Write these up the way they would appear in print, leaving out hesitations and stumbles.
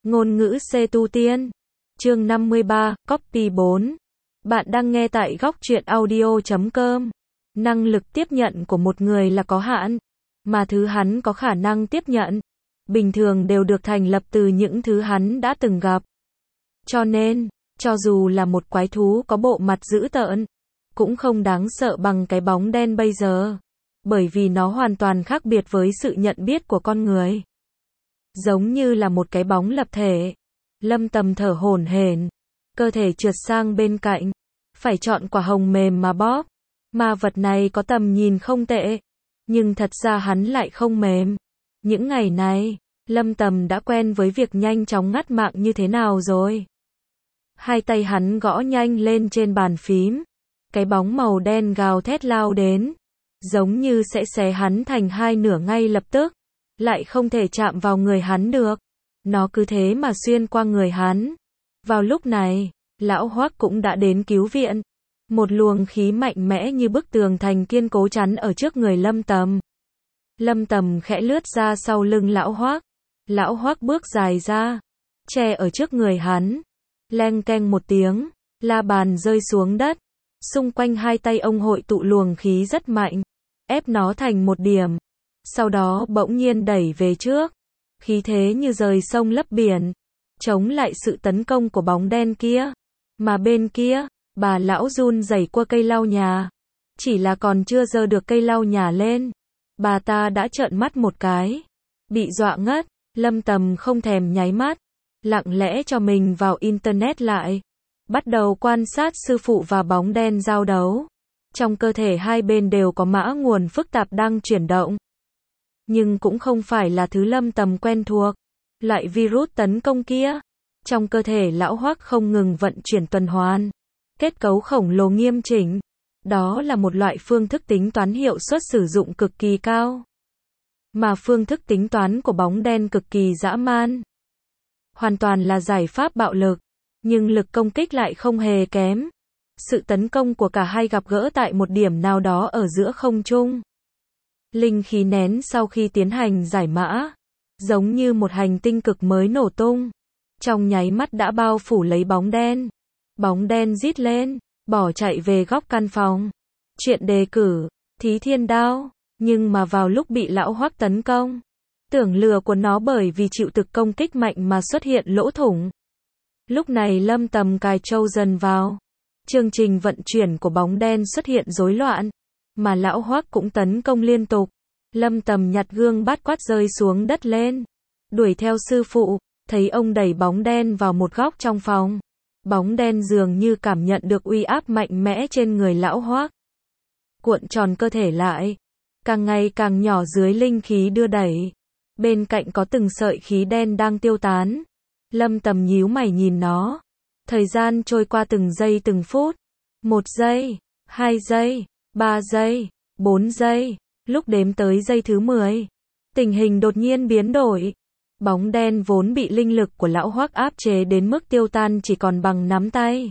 Ngôn ngữ C tu tiên. Chương 53, Copy 4. Bạn đang nghe tại góc truyện audio.com. Năng lực tiếp nhận của một người là có hạn, mà thứ hắn có khả năng tiếp nhận, bình thường đều được thành lập từ những thứ hắn đã từng gặp. Cho nên, cho dù là một quái thú có bộ mặt dữ tợn, cũng không đáng sợ bằng cái bóng đen bây giờ. Bởi vì nó hoàn toàn khác biệt với sự nhận biết của con người. Giống như là một cái bóng lập thể. Lâm Tầm thở hổn hển, cơ thể trượt sang bên cạnh, phải chọn quả hồng mềm mà bóp. Ma vật này có tầm nhìn không tệ, nhưng thật ra hắn lại không mềm. Những ngày này, Lâm Tầm đã quen với việc nhanh chóng ngắt mạng như thế nào rồi. Hai tay hắn gõ nhanh lên trên bàn phím. Cái bóng màu đen gào thét lao đến, giống như sẽ xé hắn thành hai nửa ngay lập tức, lại không thể chạm vào người hắn được. Nó cứ thế mà xuyên qua người hắn. Vào lúc này, lão Hoắc cũng đã đến cứu viện. Một luồng khí mạnh mẽ như bức tường thành kiên cố chắn ở trước người Lâm Tầm. Lâm Tầm khẽ lướt ra sau lưng lão Hoắc. Lão Hoắc bước dài ra, che ở trước người hắn. Leng keng một tiếng, la bàn rơi xuống đất. Xung quanh hai tay ông hội tụ luồng khí rất mạnh, ép nó thành một điểm. Sau đó bỗng nhiên đẩy về trước. Khí thế như rời sông lấp biển, chống lại sự tấn công của bóng đen kia. Mà bên kia, bà lão run rẩy qua cây lau nhà. Chỉ là còn chưa giơ được cây lau nhà lên, bà ta đã trợn mắt một cái. Bị dọa ngất, Lâm Tầm không thèm nháy mắt, lặng lẽ cho mình vào internet lại. Bắt đầu quan sát sư phụ và bóng đen giao đấu. Trong cơ thể hai bên đều có mã nguồn phức tạp đang chuyển động. Nhưng cũng không phải là thứ Lâm Tầm quen thuộc. Loại virus tấn công kia. Trong cơ thể lão Hoắc không ngừng vận chuyển tuần hoàn. Kết cấu khổng lồ nghiêm chỉnh. Đó là một loại phương thức tính toán hiệu suất sử dụng cực kỳ cao. Mà phương thức tính toán của bóng đen cực kỳ dã man. Hoàn toàn là giải pháp bạo lực. Nhưng lực công kích lại không hề kém. Sự tấn công của cả hai gặp gỡ tại một điểm nào đó ở giữa không trung. Linh khí nén sau khi tiến hành giải mã, giống như một hành tinh cực mới nổ tung. Trong nháy mắt đã bao phủ lấy bóng đen. Bóng đen rít lên, bỏ chạy về góc căn phòng. Chuyện đề cử, Thí Thiên Đao. Nhưng mà vào lúc bị lão Hoắc tấn công, tưởng lừa của nó bởi vì chịu thực công kích mạnh mà xuất hiện lỗ thủng. Lúc này Lâm Tầm cài trâu dần vào. Chương trình vận chuyển của bóng đen xuất hiện rối loạn. Mà lão Hoắc cũng tấn công liên tục. Lâm Tầm nhặt gương bát quát rơi xuống đất lên. Đuổi theo sư phụ, thấy ông đẩy bóng đen vào một góc trong phòng. Bóng đen dường như cảm nhận được uy áp mạnh mẽ trên người lão Hoắc. Cuộn tròn cơ thể lại. Càng ngày càng nhỏ dưới linh khí đưa đẩy. Bên cạnh có từng sợi khí đen đang tiêu tán. Lâm Tầm nhíu mày nhìn nó. Thời gian trôi qua từng giây từng phút. 1 giây, 2 giây, 3 giây, 4 giây. Lúc đếm tới giây thứ 10, tình hình đột nhiên biến đổi. Bóng đen vốn bị linh lực của lão Hoắc áp chế đến mức tiêu tan chỉ còn bằng nắm tay.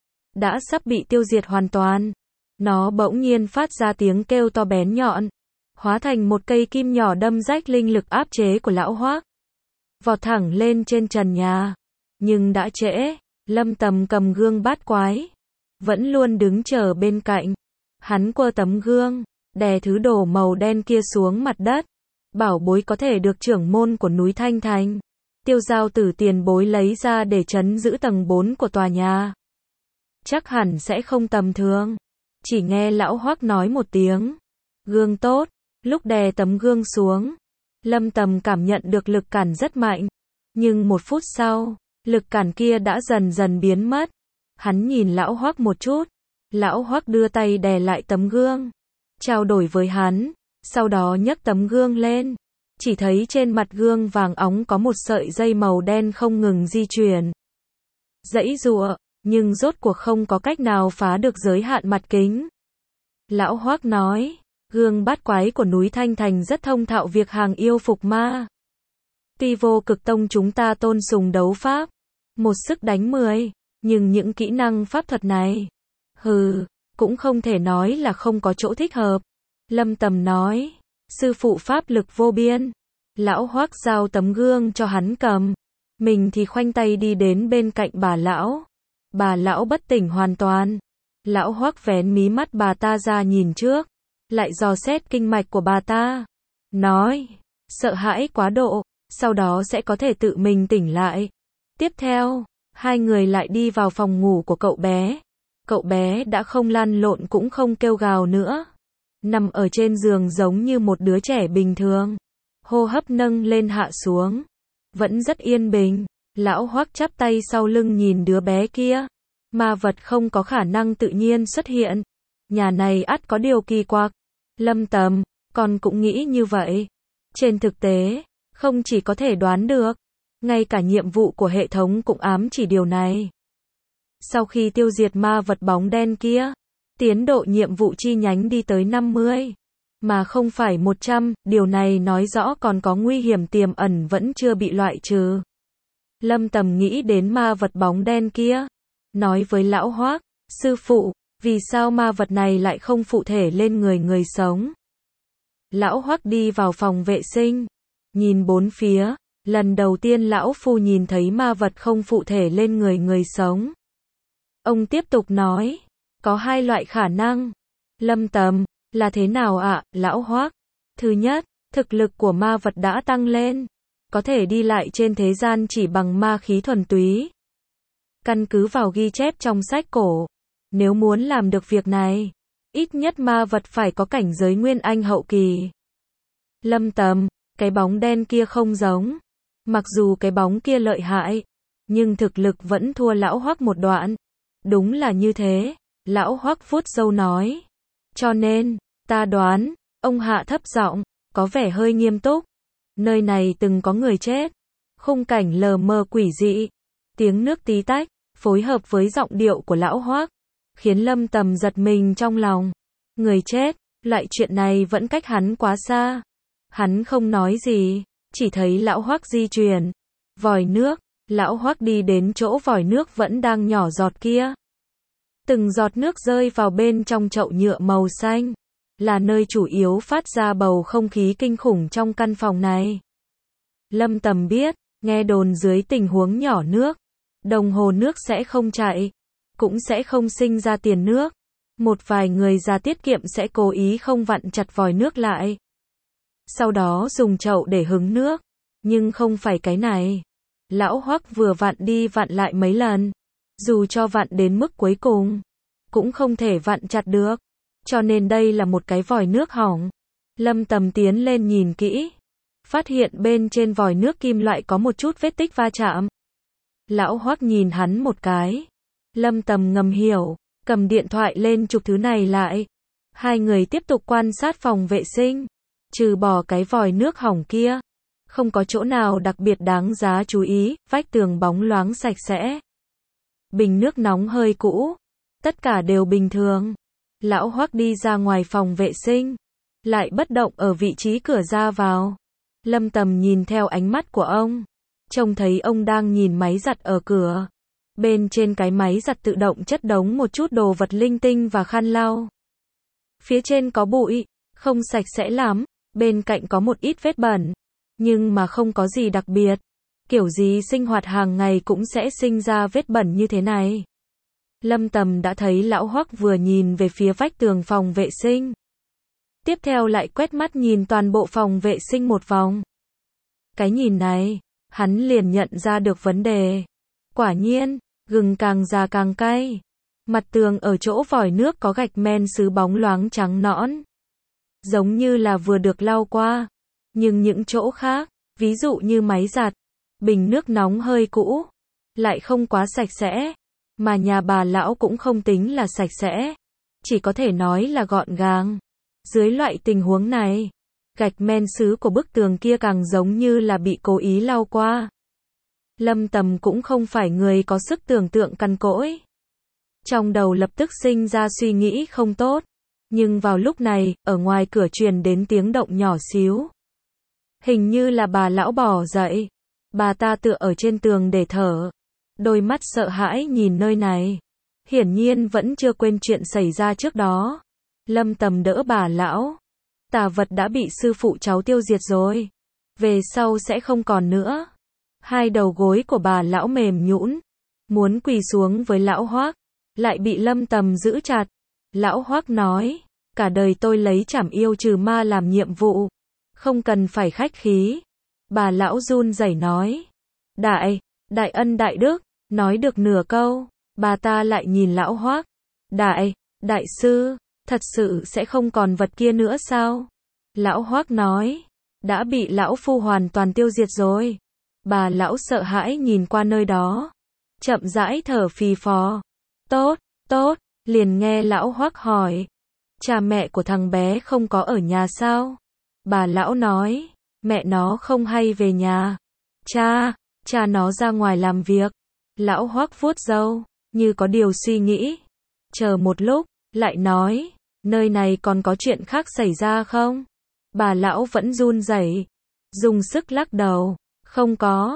Đã sắp bị tiêu diệt hoàn toàn. Nó bỗng nhiên phát ra tiếng kêu to bén nhọn. Hóa thành một cây kim nhỏ đâm rách linh lực áp chế của lão Hoắc. Vọt thẳng lên trên trần nhà. Nhưng đã trễ. Lâm Tầm cầm gương bát quái, vẫn luôn đứng chờ bên cạnh. Hắn quơ tấm gương, đè thứ đồ màu đen kia xuống mặt đất. Bảo bối có thể được trưởng môn của núi Thanh Thành, Tiêu Giao Tử tiền bối lấy ra để trấn giữ tầng 4 của tòa nhà. Chắc hẳn sẽ không tầm thường. Chỉ nghe lão Hoắc nói một tiếng. Gương tốt. Lúc đè tấm gương xuống, Lâm Tầm cảm nhận được lực cản rất mạnh. Nhưng 1 phút sau, lực cản kia đã dần dần biến mất. Hắn nhìn lão Hoắc một chút. Lão Hoắc đưa tay đè lại tấm gương, trao đổi với hắn, sau đó nhấc tấm gương lên. Chỉ thấy trên mặt gương vàng óng có một sợi dây màu đen không ngừng di chuyển. Giãy giụa, nhưng rốt cuộc không có cách nào phá được giới hạn mặt kính. Lão Hoắc nói, gương bát quái của núi Thanh Thành rất thông thạo việc hàng yêu phục ma. Tuy Vô Cực Tông chúng ta tôn sùng đấu pháp, một sức đánh 10, nhưng những kỹ năng pháp thuật này, cũng không thể nói là không có chỗ thích hợp. Lâm Tầm nói, sư phụ pháp lực vô biên. Lão Hoắc giao tấm gương cho hắn cầm. Mình thì khoanh tay đi đến bên cạnh bà lão. Bà lão bất tỉnh hoàn toàn. Lão Hoắc vén mí mắt bà ta ra nhìn trước, lại dò xét kinh mạch của bà ta. Nói, sợ hãi quá độ, sau đó sẽ có thể tự mình tỉnh lại. Tiếp theo, hai người lại đi vào phòng ngủ của cậu bé. Cậu bé đã không lăn lộn cũng không kêu gào nữa. Nằm ở trên giường giống như một đứa trẻ bình thường. Hô hấp nâng lên hạ xuống. Vẫn rất yên bình. Lão Hoắc chắp tay sau lưng nhìn đứa bé kia. Ma vật không có khả năng tự nhiên xuất hiện. Nhà này ắt có điều kỳ quặc. Lâm Tầm, con cũng nghĩ như vậy. Trên thực tế, không chỉ có thể đoán được, ngay cả nhiệm vụ của hệ thống cũng ám chỉ điều này. Sau khi tiêu diệt ma vật bóng đen kia, tiến độ nhiệm vụ chi nhánh đi tới 50, mà không phải 100, điều này nói rõ còn có nguy hiểm tiềm ẩn vẫn chưa bị loại trừ. Lâm Tầm nghĩ đến ma vật bóng đen kia, nói với lão Hoắc, sư phụ, vì sao ma vật này lại không phụ thể lên người sống? Lão Hoắc đi vào phòng vệ sinh, nhìn bốn phía, lần đầu tiên lão phu nhìn thấy ma vật không phụ thể lên người sống. Ông tiếp tục nói, có hai loại khả năng. Lâm Tầm, là thế nào ạ, lão Hoắc? Thứ nhất, thực lực của ma vật đã tăng lên, có thể đi lại trên thế gian chỉ bằng ma khí thuần túy. Căn cứ vào ghi chép trong sách cổ, nếu muốn làm được việc này, ít nhất ma vật phải có cảnh giới nguyên anh hậu kỳ. Lâm Tầm, cái bóng đen kia không giống. Mặc dù cái bóng kia lợi hại, nhưng thực lực vẫn thua lão Hoắc một đoạn. Đúng là như thế, lão Hoắc vuốt râu nói. Cho nên, ta đoán, ông hạ thấp giọng, có vẻ hơi nghiêm túc. Nơi này từng có người chết. Khung cảnh lờ mờ quỷ dị. Tiếng nước tí tách, phối hợp với giọng điệu của lão Hoắc, khiến Lâm Tầm giật mình trong lòng. Người chết, loại chuyện này vẫn cách hắn quá xa. Hắn không nói gì, chỉ thấy lão Hoắc di chuyển. Vòi nước, lão Hoắc đi đến chỗ vòi nước vẫn đang nhỏ giọt kia. Từng giọt nước rơi vào bên trong chậu nhựa màu xanh, là nơi chủ yếu phát ra bầu không khí kinh khủng trong căn phòng này. Lâm Tầm biết, nghe đồn dưới tình huống nhỏ nước, đồng hồ nước sẽ không chạy, cũng sẽ không sinh ra tiền nước. Một vài người già tiết kiệm sẽ cố ý không vặn chặt vòi nước lại, sau đó dùng chậu để hứng nước. Nhưng không phải cái này. Lão Hoắc vừa vặn đi vặn lại mấy lần, dù cho vặn đến mức cuối cùng, cũng không thể vặn chặt được. Cho nên đây là một cái vòi nước hỏng. Lâm Tầm tiến lên nhìn kỹ, phát hiện bên trên vòi nước kim loại có một chút vết tích va chạm. Lão Hoắc nhìn hắn một cái. Lâm Tầm ngầm hiểu, cầm điện thoại lên chụp thứ này lại. Hai người tiếp tục quan sát phòng vệ sinh. Trừ bỏ cái vòi nước hỏng kia, không có chỗ nào đặc biệt đáng giá chú ý, vách tường bóng loáng sạch sẽ. Bình nước nóng hơi cũ, tất cả đều bình thường. Lão Hoắc đi ra ngoài phòng vệ sinh, lại bất động ở vị trí cửa ra vào. Lâm Tầm nhìn theo ánh mắt của ông, trông thấy ông đang nhìn máy giặt ở cửa. Bên trên cái máy giặt tự động chất đống một chút đồ vật linh tinh và khăn lau. Phía trên có bụi, không sạch sẽ lắm, bên cạnh có một ít vết bẩn, nhưng mà không có gì đặc biệt. Kiểu gì sinh hoạt hàng ngày cũng sẽ sinh ra vết bẩn như thế này. Lâm Tầm đã thấy lão Hoắc vừa nhìn về phía vách tường phòng vệ sinh, tiếp theo lại quét mắt nhìn toàn bộ phòng vệ sinh một vòng. Cái nhìn này, hắn liền nhận ra được vấn đề. Quả nhiên, gừng càng già càng cay. Mặt tường ở chỗ vòi nước có gạch men sứ bóng loáng trắng nõn, giống như là vừa được lau qua. Nhưng những chỗ khác, ví dụ như máy giặt, bình nước nóng hơi cũ, lại không quá sạch sẽ. Mà nhà bà lão cũng không tính là sạch sẽ, chỉ có thể nói là gọn gàng. Dưới loại tình huống này, gạch men sứ của bức tường kia càng giống như là bị cố ý lau qua. Lâm Tầm cũng không phải người có sức tưởng tượng cằn cỗi. Trong đầu lập tức sinh ra suy nghĩ không tốt. Nhưng vào lúc này, ở ngoài cửa truyền đến tiếng động nhỏ xíu. Hình như là bà lão bỏ dậy. Bà ta tựa ở trên tường để thở. Đôi mắt sợ hãi nhìn nơi này. Hiển nhiên vẫn chưa quên chuyện xảy ra trước đó. Lâm Tầm đỡ bà lão. Tà vật đã bị sư phụ cháu tiêu diệt rồi. Về sau sẽ không còn nữa. Hai đầu gối của bà lão mềm nhũn, muốn quỳ xuống với lão Hoắc, lại bị Lâm Tầm giữ chặt. Lão Hoắc nói, cả đời tôi lấy trảm yêu trừ ma làm nhiệm vụ, không cần phải khách khí. Bà lão run rẩy nói, đại ân đại đức, nói được nửa câu, bà ta lại nhìn lão Hoắc, đại sư, thật sự sẽ không còn vật kia nữa sao? Lão Hoắc nói, đã bị lão phu hoàn toàn tiêu diệt rồi. Bà lão sợ hãi nhìn qua nơi đó, chậm rãi thở phì phò. Tốt, liền nghe lão Hoắc hỏi, cha mẹ của thằng bé không có ở nhà sao? Bà lão nói, mẹ nó không hay về nhà. Cha nó ra ngoài làm việc. Lão Hoắc vuốt râu, như có điều suy nghĩ. Chờ một lúc, lại nói, nơi này còn có chuyện khác xảy ra không? Bà lão vẫn run rẩy, dùng sức lắc đầu, không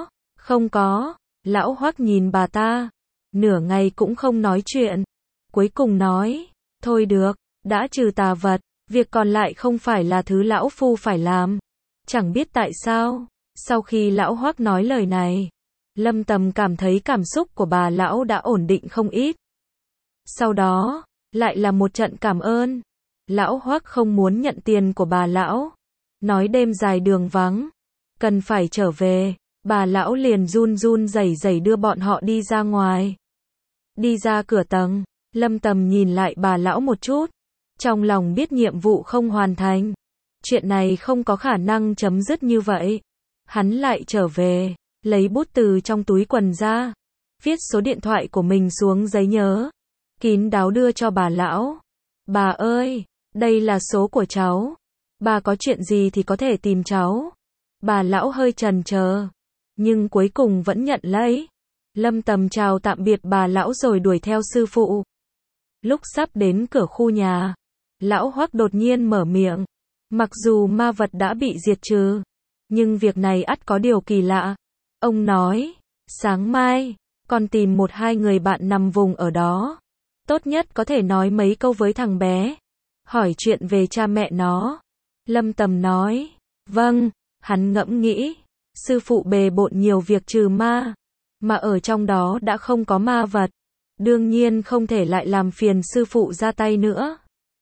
có. Lão Hoắc nhìn bà ta, nửa ngày cũng không nói chuyện. Cuối cùng nói, thôi được, đã trừ tà vật, việc còn lại không phải là thứ lão phu phải làm. Chẳng biết tại sao, sau khi lão Hoắc nói lời này, Lâm Tầm cảm thấy cảm xúc của bà lão đã ổn định không ít. Sau đó, lại là một trận cảm ơn. Lão Hoắc không muốn nhận tiền của bà lão, nói đêm dài đường vắng, cần phải trở về. Bà lão liền run rẩy đưa bọn họ đi ra ngoài. Đi ra cửa tầng, Lâm Tầm nhìn lại bà lão một chút, trong lòng biết nhiệm vụ không hoàn thành. Chuyện này không có khả năng chấm dứt như vậy. Hắn lại trở về, lấy bút từ trong túi quần ra, viết số điện thoại của mình xuống giấy nhớ, kín đáo đưa cho bà lão. Bà ơi, đây là số của cháu. Bà có chuyện gì thì có thể tìm cháu. Bà lão hơi chần chờ, nhưng cuối cùng vẫn nhận lấy. Lâm Tầm chào tạm biệt bà lão rồi đuổi theo sư phụ. Lúc sắp đến cửa khu nhà, lão Hoắc đột nhiên mở miệng. Mặc dù ma vật đã bị diệt trừ, nhưng việc này ắt có điều kỳ lạ. Ông nói, sáng mai, con tìm một hai người bạn nằm vùng ở đó. Tốt nhất có thể nói mấy câu với thằng bé, hỏi chuyện về cha mẹ nó. Lâm Tầm nói, vâng. Hắn ngẫm nghĩ, sư phụ bề bộn nhiều việc trừ ma, mà ở trong đó đã không có ma vật, đương nhiên không thể lại làm phiền sư phụ ra tay nữa.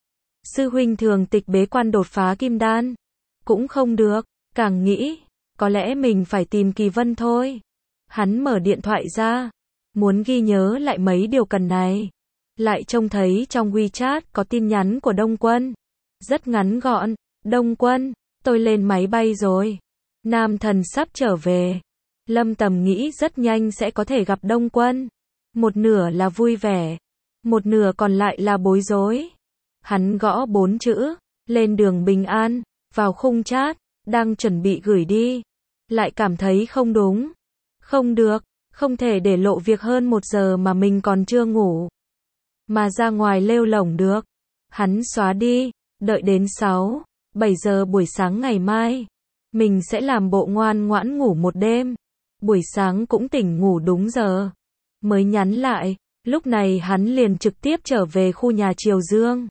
Sư huynh thường tịch bế quan đột phá kim đan, cũng không được. Càng nghĩ, có lẽ mình phải tìm Kỳ Vân thôi. Hắn mở điện thoại ra, muốn ghi nhớ lại mấy điều cần này. Lại trông thấy trong WeChat có tin nhắn của Đông Quân. Rất ngắn gọn, Đông Quân, tôi lên máy bay rồi. Nam thần sắp trở về. Lâm Tầm nghĩ rất nhanh sẽ có thể gặp Đông Quân. Một nửa là vui vẻ, một nửa còn lại là bối rối. Hắn gõ 4 chữ, lên đường bình an, vào khung chat, đang chuẩn bị gửi đi. Lại cảm thấy không đúng. Không được, không thể để lộ việc hơn 1 giờ mà mình còn chưa ngủ. Mà ra ngoài lêu lổng được. Hắn xóa đi, đợi đến 6-7 giờ buổi sáng ngày mai. Mình sẽ làm bộ ngoan ngoãn ngủ một đêm. Buổi sáng cũng tỉnh ngủ đúng giờ. Mới nhắn lại, lúc này hắn liền trực tiếp trở về khu nhà Triều Dương.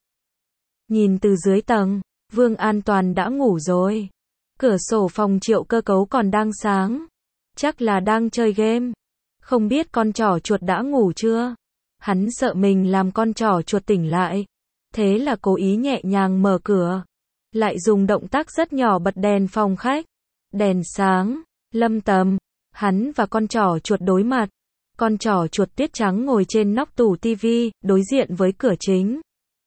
Nhìn từ dưới tầng, Vương An Toàn đã ngủ rồi. Cửa sổ phòng Triệu Cơ Cấu còn đang sáng. Chắc là đang chơi game. Không biết con trỏ chuột đã ngủ chưa? Hắn sợ mình làm con trỏ chuột tỉnh lại. Thế là cố ý nhẹ nhàng mở cửa. Lại dùng động tác rất nhỏ bật đèn phòng khách. Đèn sáng, Lâm Tầm, hắn và con trỏ chuột đối mặt. Con trỏ chuột tuyết trắng ngồi trên nóc tủ tivi, đối diện với cửa chính.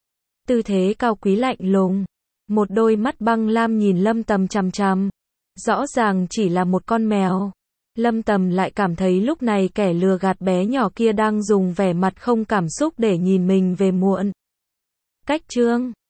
Tư thế cao quý lạnh lùng. Một đôi mắt băng lam nhìn Lâm Tầm chằm chằm. Rõ ràng chỉ là một con mèo. Lâm Tầm lại cảm thấy lúc này kẻ lừa gạt bé nhỏ kia đang dùng vẻ mặt không cảm xúc để nhìn mình về muộn. Cách chương